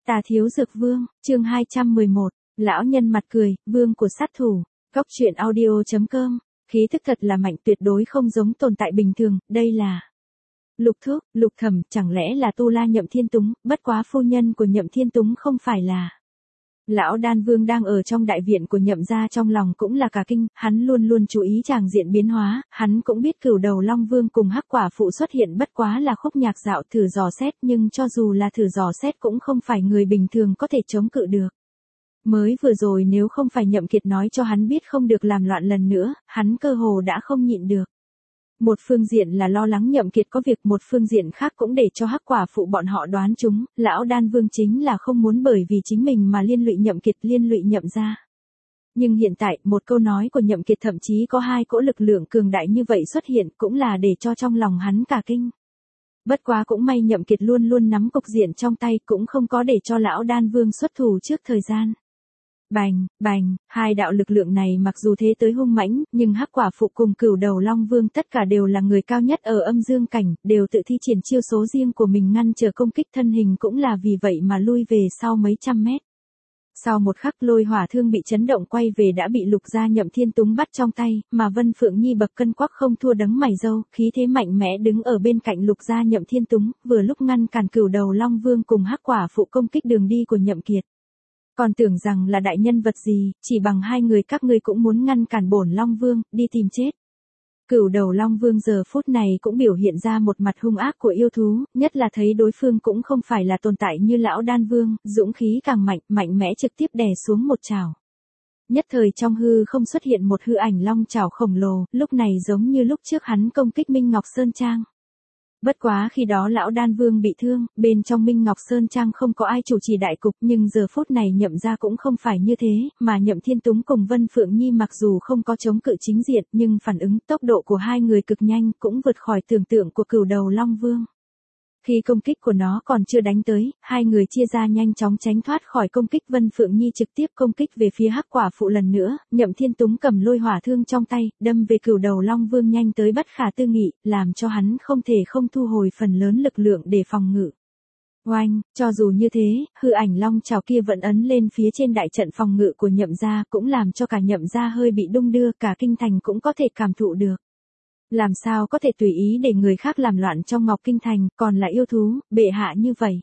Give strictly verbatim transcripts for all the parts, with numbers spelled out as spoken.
Tà Thiếu Dược Vương, chương hai trăm mười một, lão nhân mặt cười, vương của sát thủ, góc truyện audio chấm com, khí thức thật là mạnh, tuyệt đối không giống tồn tại bình thường, đây là Lục Thúc, Lục Thẩm, chẳng lẽ là Tu La Nhậm Thiên Túng, bất quá phu nhân của Nhậm Thiên Túng không phải là. Lão Đan Vương đang ở trong đại viện của Nhậm gia, trong lòng cũng là cả kinh, hắn luôn luôn chú ý tràng diện biến hóa, hắn cũng biết Cửu Đầu Long Vương cùng Hắc Quả Phụ xuất hiện bất quá là khúc nhạc dạo thử dò xét, nhưng cho dù là thử dò xét cũng không phải người bình thường có thể chống cự được. Mới vừa rồi nếu không phải Nhậm Kiệt nói cho hắn biết không được làm loạn lần nữa, hắn cơ hồ đã không nhịn được. Một phương diện là lo lắng Nhậm Kiệt có việc, một phương diện khác cũng để cho Hắc Quả Phụ bọn họ đoán chúng, lão Đan Vương chính là không muốn bởi vì chính mình mà liên lụy Nhậm Kiệt, liên lụy Nhậm gia. Nhưng hiện tại, một câu nói của Nhậm Kiệt thậm chí có hai cỗ lực lượng cường đại như vậy xuất hiện, cũng là để cho trong lòng hắn cả kinh. Bất quá cũng may Nhậm Kiệt luôn luôn nắm cục diện trong tay, cũng không có để cho lão Đan Vương xuất thủ trước thời gian. Bành, bành, hai đạo lực lượng này mặc dù thế tới hung mãnh, nhưng Hắc Quả Phụ cùng Cửu Đầu Long Vương tất cả đều là người cao nhất ở âm dương cảnh, đều tự thi triển chiêu số riêng của mình ngăn trở công kích, thân hình cũng là vì vậy mà lui về sau mấy trăm mét. Sau một khắc Lôi Hỏa Thương bị chấn động quay về đã bị Lục gia Nhậm Thiên Túng bắt trong tay, mà Vân Phượng Nhi bậc cân quắc không thua đấng mày râu, khí thế mạnh mẽ đứng ở bên cạnh Lục gia Nhậm Thiên Túng, vừa lúc ngăn cản Cửu Đầu Long Vương cùng Hắc Quả Phụ công kích đường đi của Nhậm Kiệt. Còn tưởng rằng là đại nhân vật gì, chỉ bằng hai người các ngươi cũng muốn ngăn cản bổn Long Vương, đi tìm chết. Cửu Đầu Long Vương giờ phút này cũng biểu hiện ra một mặt hung ác của yêu thú, nhất là thấy đối phương cũng không phải là tồn tại như lão Đan Vương, dũng khí càng mạnh, mạnh mẽ trực tiếp đè xuống một trảo. Nhất thời trong hư không xuất hiện một hư ảnh long trảo khổng lồ, lúc này giống như lúc trước hắn công kích Minh Ngọc Sơn Trang. Bất quá khi đó lão Đan Vương bị thương, bên trong Minh Ngọc Sơn Trang không có ai chủ trì đại cục, nhưng giờ phút này Nhậm gia cũng không phải như thế, mà Nhậm Thiên Túng cùng Vân Phượng Nhi mặc dù không có chống cự chính diện, nhưng phản ứng tốc độ của hai người cực nhanh, cũng vượt khỏi tưởng tượng của Cửu Đầu Long Vương. Khi công kích của nó còn chưa đánh tới, hai người chia ra nhanh chóng tránh thoát khỏi công kích. Vân Phượng Nhi trực tiếp công kích về phía Hắc Quả Phụ lần nữa, Nhậm Thiên Túng cầm Lôi Hỏa Thương trong tay, đâm về Cửu Đầu Long Vương nhanh tới bất khả tư nghị, làm cho hắn không thể không thu hồi phần lớn lực lượng để phòng ngự. Oanh, cho dù như thế, hư ảnh long trảo kia vẫn ấn lên phía trên đại trận phòng ngự của Nhậm gia, cũng làm cho cả Nhậm gia hơi bị đung đưa, cả kinh thành cũng có thể cảm thụ được. Làm sao có thể tùy ý để người khác làm loạn trong Ngọc Kinh Thành, còn là yêu thú, bệ hạ như vậy.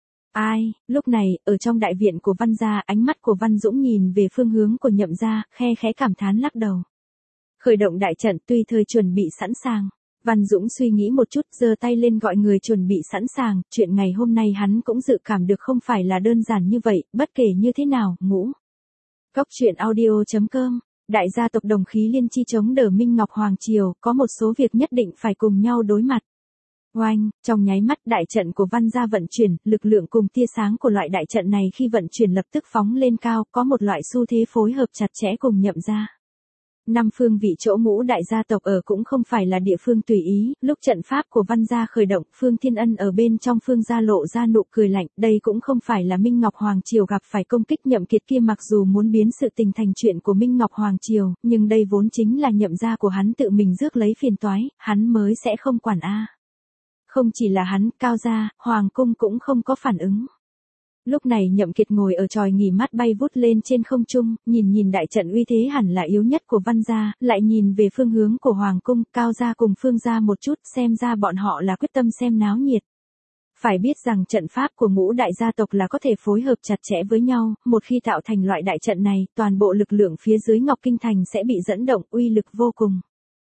Ai, lúc này, ở trong đại viện của Văn gia, ánh mắt của Văn Dũng nhìn về phương hướng của Nhậm gia, khe khẽ cảm thán lắc đầu. Khởi động đại trận, tùy thời chuẩn bị sẵn sàng. Văn Dũng suy nghĩ một chút, giơ tay lên gọi người chuẩn bị sẵn sàng, chuyện ngày hôm nay hắn cũng dự cảm được không phải là đơn giản như vậy, bất kể như thế nào, ngũ. Góc truyện audio chấm com. Đại gia tộc đồng khí liên chi chống đỡ Minh Ngọc Hoàng Triều, có một số việc nhất định phải cùng nhau đối mặt. Oanh, trong nháy mắt đại trận của Văn gia vận chuyển, lực lượng cùng tia sáng của loại đại trận này khi vận chuyển lập tức phóng lên cao, có một loại xu thế phối hợp chặt chẽ cùng Nhậm gia. Năm phương vị chỗ ngũ đại gia tộc ở cũng không phải là địa phương tùy ý, lúc trận pháp của Văn gia khởi động, Phương Thiên Ân ở bên trong Phương gia lộ ra nụ cười lạnh, đây cũng không phải là Minh Ngọc Hoàng Triều gặp phải công kích Nhậm Kiệt kia, mặc dù muốn biến sự tình thành chuyện của Minh Ngọc Hoàng Triều, nhưng đây vốn chính là Nhậm gia của hắn tự mình rước lấy phiền toái, hắn mới sẽ không quản a. Không chỉ là hắn, Cao gia, Hoàng cung cũng không có phản ứng. Lúc này Nhậm Kiệt ngồi ở chòi nghỉ mát bay vút lên trên không trung, nhìn nhìn đại trận uy thế hẳn là yếu nhất của Văn gia, lại nhìn về phương hướng của Hoàng cung, Cao gia cùng Phương gia một chút, xem ra bọn họ là quyết tâm xem náo nhiệt. Phải biết rằng trận pháp của ngũ đại gia tộc là có thể phối hợp chặt chẽ với nhau, một khi tạo thành loại đại trận này, toàn bộ lực lượng phía dưới Ngọc Kinh Thành sẽ bị dẫn động, uy lực vô cùng.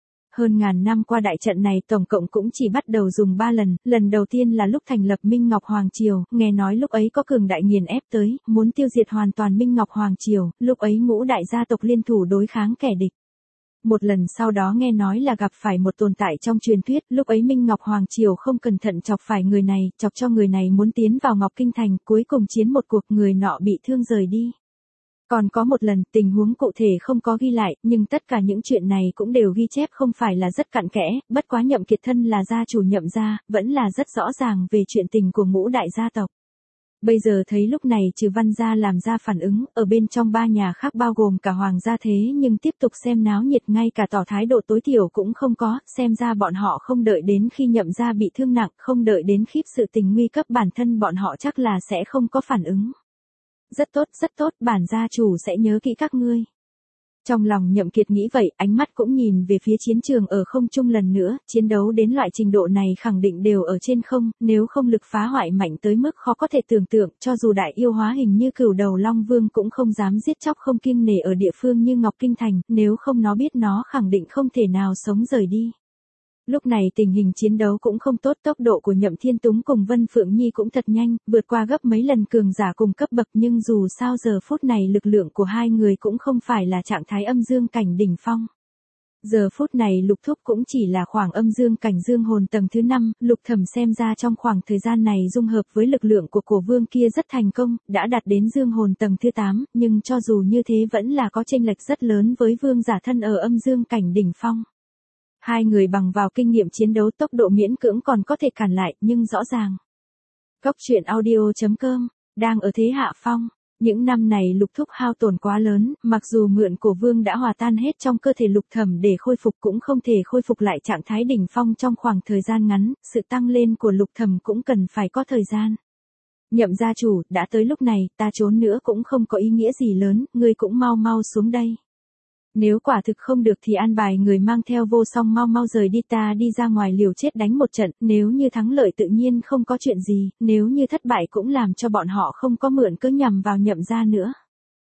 Hơn ngàn năm qua đại trận này tổng cộng cũng chỉ bắt đầu dùng ba lần, lần đầu tiên là lúc thành lập Minh Ngọc Hoàng Triều, nghe nói lúc ấy có cường đại nghiền ép tới, muốn tiêu diệt hoàn toàn Minh Ngọc Hoàng Triều, lúc ấy ngũ đại gia tộc liên thủ đối kháng kẻ địch. Một lần sau đó nghe nói là gặp phải một tồn tại trong truyền thuyết, lúc ấy Minh Ngọc Hoàng Triều không cẩn thận chọc phải người này, chọc cho người này muốn tiến vào Ngọc Kinh Thành, cuối cùng chiến một cuộc người nọ bị thương rời đi. Còn có một lần, tình huống cụ thể không có ghi lại, nhưng tất cả những chuyện này cũng đều ghi chép không phải là rất cặn kẽ, bất quá Nhậm Kiệt thân là gia chủ Nhậm gia, vẫn là rất rõ ràng về chuyện tình của ngũ đại gia tộc. Bây giờ thấy lúc này trừ Văn gia làm ra phản ứng, ở bên trong ba nhà khác bao gồm cả Hoàng gia thế nhưng tiếp tục xem náo nhiệt, ngay cả tỏ thái độ tối thiểu cũng không có, xem ra bọn họ không đợi đến khi Nhậm gia bị thương nặng, không đợi đến khiếp sự tình nguy cấp bản thân bọn họ chắc là sẽ không có phản ứng. Rất tốt, rất tốt, bản gia chủ sẽ nhớ kỹ các ngươi. Trong lòng Nhậm Kiệt nghĩ vậy, ánh mắt cũng nhìn về phía chiến trường ở không trung lần nữa, chiến đấu đến loại trình độ này khẳng định đều ở trên không, nếu không lực phá hoại mạnh tới mức khó có thể tưởng tượng, cho dù đại yêu hóa hình như cửu đầu Long Vương cũng không dám giết chóc không kiêng nể ở địa phương như Ngọc Kinh Thành, nếu không nó biết nó khẳng định không thể nào sống rời đi. Lúc này tình hình chiến đấu cũng không tốt, tốc độ của Nhậm Thiên Túng cùng Vân Phượng Nhi cũng thật nhanh, vượt qua gấp mấy lần cường giả cùng cấp bậc, nhưng dù sao giờ phút này lực lượng của hai người cũng không phải là trạng thái âm dương cảnh đỉnh phong. Giờ phút này Lục Thúc cũng chỉ là khoảng âm dương cảnh dương hồn tầng thứ năm, Lục Thẩm xem ra trong khoảng thời gian này dung hợp với lực lượng của cổ vương kia rất thành công, đã đạt đến dương hồn tầng thứ tám, nhưng cho dù như thế vẫn là có chênh lệch rất lớn với vương giả thân ở âm dương cảnh đỉnh phong. Hai người bằng vào kinh nghiệm chiến đấu tốc độ miễn cưỡng còn có thể cản lại, nhưng rõ ràng. Cốc truyện audio chấm com, đang ở thế hạ phong. Những năm này Lục Thúc hao tổn quá lớn, mặc dù mượn cổ vương đã hòa tan hết trong cơ thể Lục Thẩm để khôi phục cũng không thể khôi phục lại trạng thái đỉnh phong trong khoảng thời gian ngắn, sự tăng lên của Lục Thẩm cũng cần phải có thời gian. Nhậm gia chủ, đã tới lúc này, ta trốn nữa cũng không có ý nghĩa gì lớn, ngươi cũng mau mau xuống đây. Nếu quả thực không được thì an bài người mang theo Vô Song mau mau rời đi, ta đi ra ngoài liều chết đánh một trận, nếu như thắng lợi tự nhiên không có chuyện gì, nếu như thất bại cũng làm cho bọn họ không có mượn cớ nhằm vào Nhậm gia nữa.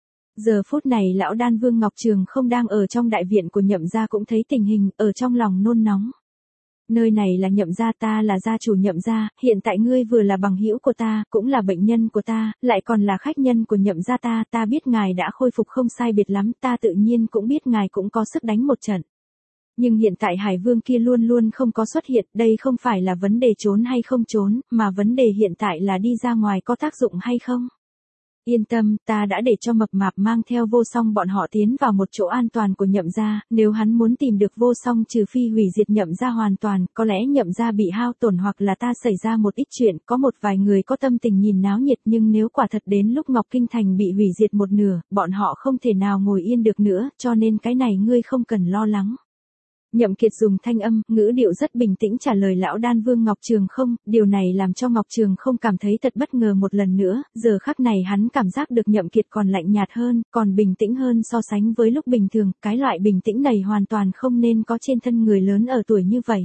Giờ phút này lão đan vương Ngọc Trường không đang ở trong đại viện của Nhậm gia cũng thấy tình hình, ở trong lòng nôn nóng. Nơi này là Nhậm gia, ta là gia chủ Nhậm gia, hiện tại ngươi vừa là bằng hữu của ta, cũng là bệnh nhân của ta, lại còn là khách nhân của Nhậm gia ta, ta biết ngài đã khôi phục không sai biệt lắm, ta tự nhiên cũng biết ngài cũng có sức đánh một trận. Nhưng hiện tại Hải Vương kia luôn luôn không có xuất hiện, đây không phải là vấn đề trốn hay không trốn, mà vấn đề hiện tại là đi ra ngoài có tác dụng hay không. Yên tâm, ta đã để cho Mập Mạp mang theo Vô Song bọn họ tiến vào một chỗ an toàn của Nhậm gia, nếu hắn muốn tìm được Vô Song trừ phi hủy diệt Nhậm gia hoàn toàn, có lẽ Nhậm gia bị hao tổn hoặc là ta xảy ra một ít chuyện, có một vài người có tâm tình nhìn náo nhiệt, nhưng nếu quả thật đến lúc Ngọc Kinh Thành bị hủy diệt một nửa, bọn họ không thể nào ngồi yên được nữa, cho nên cái này ngươi không cần lo lắng. Nhậm Kiệt dùng thanh âm, ngữ điệu rất bình tĩnh trả lời lão đan vương Ngọc Trường không, điều này làm cho Ngọc Trường không cảm thấy thật bất ngờ một lần nữa, giờ khắc này hắn cảm giác được Nhậm Kiệt còn lạnh nhạt hơn, còn bình tĩnh hơn so sánh với lúc bình thường, cái loại bình tĩnh này hoàn toàn không nên có trên thân người lớn ở tuổi như vậy.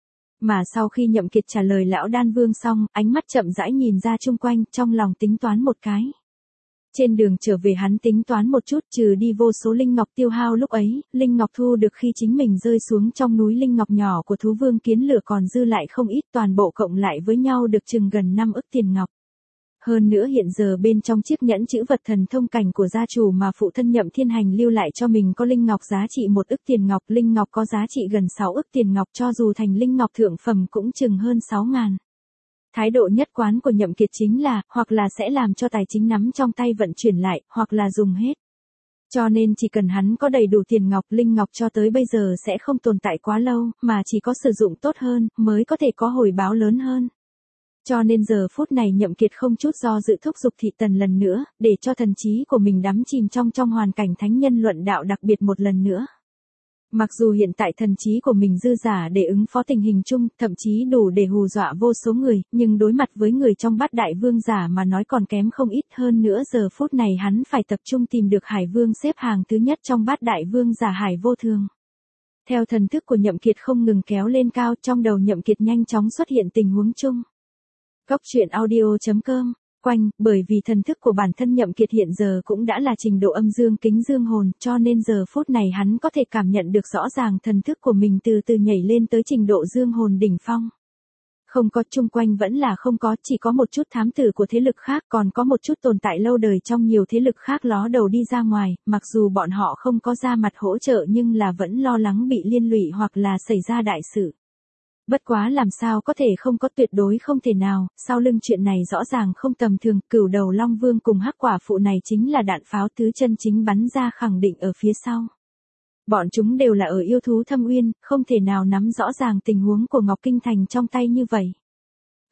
Mà sau khi Nhậm Kiệt trả lời lão đan vương xong, ánh mắt chậm rãi nhìn ra chung quanh, trong lòng tính toán một cái. Trên đường trở về hắn tính toán một chút, trừ đi vô số linh ngọc tiêu hao lúc ấy, linh ngọc thu được khi chính mình rơi xuống trong núi linh ngọc nhỏ của thú vương kiến lửa còn dư lại không ít, toàn bộ cộng lại với nhau được chừng gần năm ức tiền ngọc. Hơn nữa hiện giờ bên trong chiếc nhẫn chữ vật thần thông cảnh của gia chủ mà phụ thân Nhậm Thiên Hành lưu lại cho mình có linh ngọc giá trị một ức tiền ngọc, linh ngọc có giá trị gần sáu ức tiền ngọc, cho dù thành linh ngọc thượng phẩm cũng chừng hơn sáu ngàn. Thái độ nhất quán của Nhậm Kiệt chính là, hoặc là sẽ làm cho tài chính nắm trong tay vận chuyển lại, hoặc là dùng hết. Cho nên chỉ cần hắn có đầy đủ tiền ngọc, linh ngọc cho tới bây giờ sẽ không tồn tại quá lâu, mà chỉ có sử dụng tốt hơn, mới có thể có hồi báo lớn hơn. Cho nên giờ phút này Nhậm Kiệt không chút do dự thúc giục Thị Tần lần nữa, để cho thần trí của mình đắm chìm trong trong hoàn cảnh thánh nhân luận đạo đặc biệt một lần nữa. Mặc dù hiện tại thần trí của mình dư giả để ứng phó tình hình chung, thậm chí đủ để hù dọa vô số người, nhưng đối mặt với người trong bát đại vương giả mà nói còn kém không ít hơn nữa, giờ phút này hắn phải tập trung tìm được Hải Vương xếp hàng thứ nhất trong bát đại vương giả Hải Vô Thường. Theo thần thức của Nhậm Kiệt không ngừng kéo lên cao, trong đầu Nhậm Kiệt nhanh chóng xuất hiện tình huống chung. Cốc truyện audio chấm com Quanh, bởi vì thần thức của bản thân Nhậm Kiệt hiện giờ cũng đã là trình độ âm dương kính dương hồn, cho nên giờ phút này hắn có thể cảm nhận được rõ ràng thần thức của mình từ từ nhảy lên tới trình độ dương hồn đỉnh phong. Không có, chung quanh vẫn là không có, chỉ có một chút thám tử của thế lực khác, còn có một chút tồn tại lâu đời trong nhiều thế lực khác ló đầu đi ra ngoài, mặc dù bọn họ không có ra mặt hỗ trợ nhưng là vẫn lo lắng bị liên lụy hoặc là xảy ra đại sự. Bất quá làm sao có thể không có, tuyệt đối không thể nào, sau lưng chuyện này rõ ràng không tầm thường, cửu đầu Long Vương cùng hắc quả phụ này chính là đạn pháo tứ chân chính bắn ra khẳng định ở phía sau. Bọn chúng đều là ở yêu thú thâm uyên, không thể nào nắm rõ ràng tình huống của Ngọc Kinh Thành trong tay như vậy.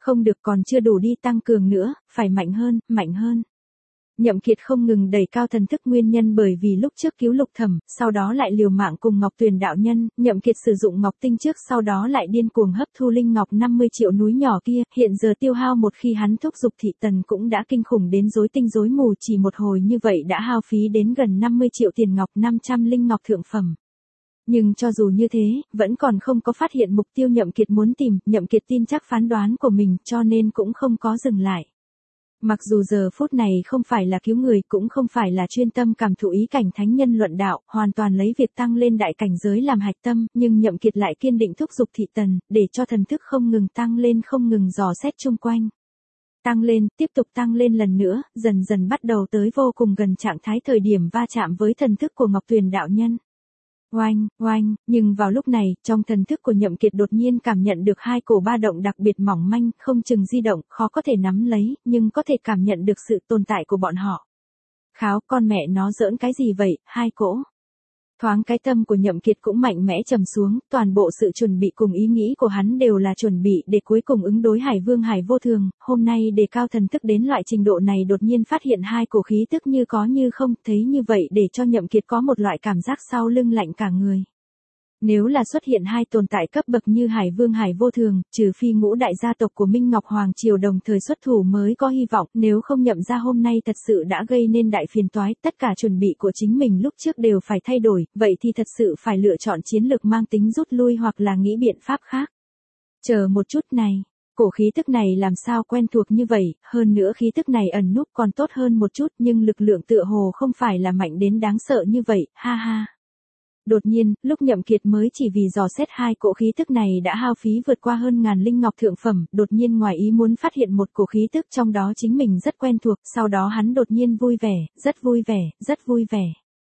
Không được, còn chưa đủ đi, tăng cường nữa, phải mạnh hơn, mạnh hơn. Nhậm Kiệt không ngừng đẩy cao thần thức, nguyên nhân bởi vì lúc trước cứu Lục Thẩm, sau đó lại liều mạng cùng Ngọc Tuyền đạo nhân, Nhậm Kiệt sử dụng Ngọc Tinh trước, sau đó lại điên cuồng hấp thu linh ngọc năm mươi triệu núi nhỏ kia, hiện giờ tiêu hao một khi hắn thúc dục thị tần cũng đã kinh khủng đến rối tinh rối mù, chỉ một hồi như vậy đã hao phí đến gần năm mươi triệu tiền ngọc, năm trăm linh ngọc thượng phẩm. Nhưng cho dù như thế, vẫn còn không có phát hiện mục tiêu Nhậm Kiệt muốn tìm, Nhậm Kiệt tin chắc phán đoán của mình, cho nên cũng không có dừng lại. Mặc dù giờ phút này không phải là cứu người, cũng không phải là chuyên tâm cảm thụ ý cảnh thánh nhân luận đạo, hoàn toàn lấy việc tăng lên đại cảnh giới làm hạch tâm, nhưng Nhậm Kiệt lại kiên định thúc giục thị tần, để cho thần thức không ngừng tăng lên, không ngừng dò xét chung quanh. Tăng lên, tiếp tục tăng lên lần nữa, dần dần bắt đầu tới vô cùng gần trạng thái thời điểm va chạm với thần thức của Ngọc Tuyền đạo nhân. Oanh, oanh, nhưng vào lúc này, trong thần thức của Nhậm Kiệt đột nhiên cảm nhận được hai cổ ba động đặc biệt mỏng manh, không chừng di động, khó có thể nắm lấy, nhưng có thể cảm nhận được sự tồn tại của bọn họ. Kháo, con mẹ nó giỡn cái gì vậy, hai cỗ. Thoáng cái tâm của Nhậm Kiệt cũng mạnh mẽ trầm xuống, toàn bộ sự chuẩn bị cùng ý nghĩ của hắn đều là chuẩn bị để cuối cùng ứng đối Hải Vương Hải Vô Thường, hôm nay đề cao thần thức đến loại trình độ này đột nhiên phát hiện hai cổ khí tức như có như không, thấy như vậy để cho Nhậm Kiệt có một loại cảm giác sau lưng lạnh cả người. Nếu là xuất hiện hai tồn tại cấp bậc như Hải Vương Hải Vô Thường, trừ phi ngũ đại gia tộc của Minh Ngọc Hoàng Triều đồng thời xuất thủ mới có hy vọng, nếu không Nhậm gia hôm nay thật sự đã gây nên đại phiền toái, tất cả chuẩn bị của chính mình lúc trước đều phải thay đổi, vậy thì thật sự phải lựa chọn chiến lược mang tính rút lui hoặc là nghĩ biện pháp khác. Chờ một chút này, cổ khí tức này làm sao quen thuộc như vậy, hơn nữa khí tức này ẩn núp còn tốt hơn một chút, nhưng lực lượng tựa hồ không phải là mạnh đến đáng sợ như vậy, ha ha. Đột nhiên, lúc Nhậm Kiệt mới chỉ vì dò xét hai cổ khí tức này đã hao phí vượt qua hơn ngàn linh ngọc thượng phẩm, đột nhiên ngoài ý muốn phát hiện một cổ khí tức trong đó chính mình rất quen thuộc, sau đó hắn đột nhiên vui vẻ, rất vui vẻ, rất vui vẻ.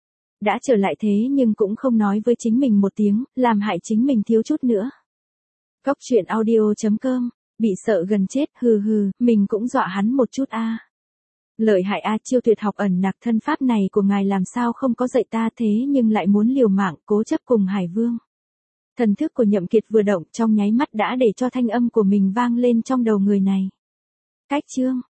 Đã trở lại thế nhưng cũng không nói với chính mình một tiếng, làm hại chính mình thiếu chút nữa. Góc truyện audio chấm com, bị sợ gần chết, hừ hừ, mình cũng dọa hắn một chút a. Lợi hại a, chiêu tuyệt học ẩn nặc thân pháp này của ngài làm sao không có dạy ta thế nhưng lại muốn liều mạng, cố chấp cùng Hải Vương. Thần thức của Nhậm Kiệt vừa động trong nháy mắt đã để cho thanh âm của mình vang lên trong đầu người này. Cách chương